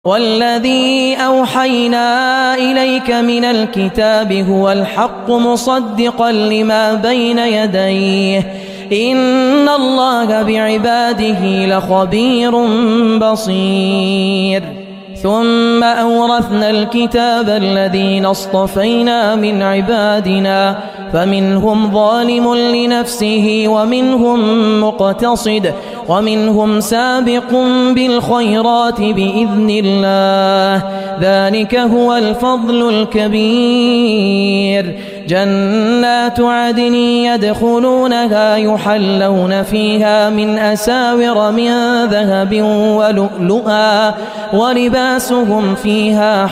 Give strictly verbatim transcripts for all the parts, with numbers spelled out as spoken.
والذي أوحينا إليك من الكتاب هو الحق مصدقا لما بين يديه إن الله بعباده لخبير بصير. ثم أورثنا الكتاب الذين اصطفينا من عبادنا فمنهم ظالم لنفسه ومنهم مقتصد ومنهم سابق بالخيرات بإذن الله ذلك هو الفضل الكبير. جنات عدن يدخلونها يحلون فيها من أساور من ذهب ولؤلؤا ولباسهم فيها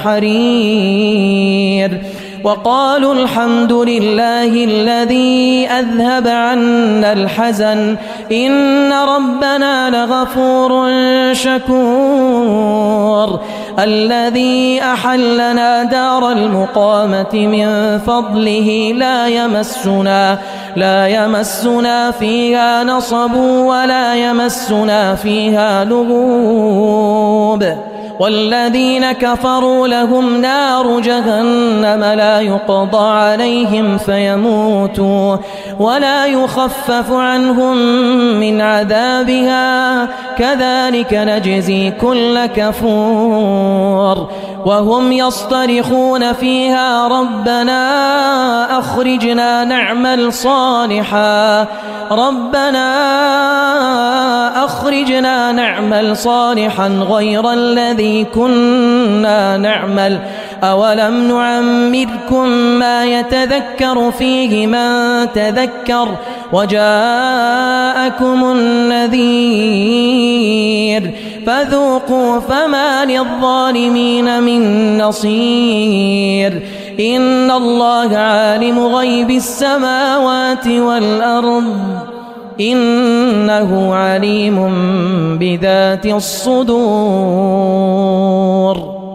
حرير. وقالوا الحمد لله الذي أذهب عنا الحزن إن ربنا لغفور شكور. الذي أحلنا دار المقامة من فضله لا يمسنا لا يمسنا فيها نصب ولا يمسنا فيها لغوب. والذين كفروا لهم نار جهنم لا يقضى عليهم فيموتوا ولا يخفف عنهم من عذابها كذلك نجزي كل كفور. وهم يصطرخون فيها ربنا أخرجنا نعمل صالحا ربنا أخرجنا نعمل صالحا غير الذي كنا نعمل أولم نعمركم ما يتذكر فيه من تذكر وجاءكم النذير فذوقوا فما للظالمين من نصير. إن الله عالم غيب السماوات والأرض إنه عليم بذات الصدور.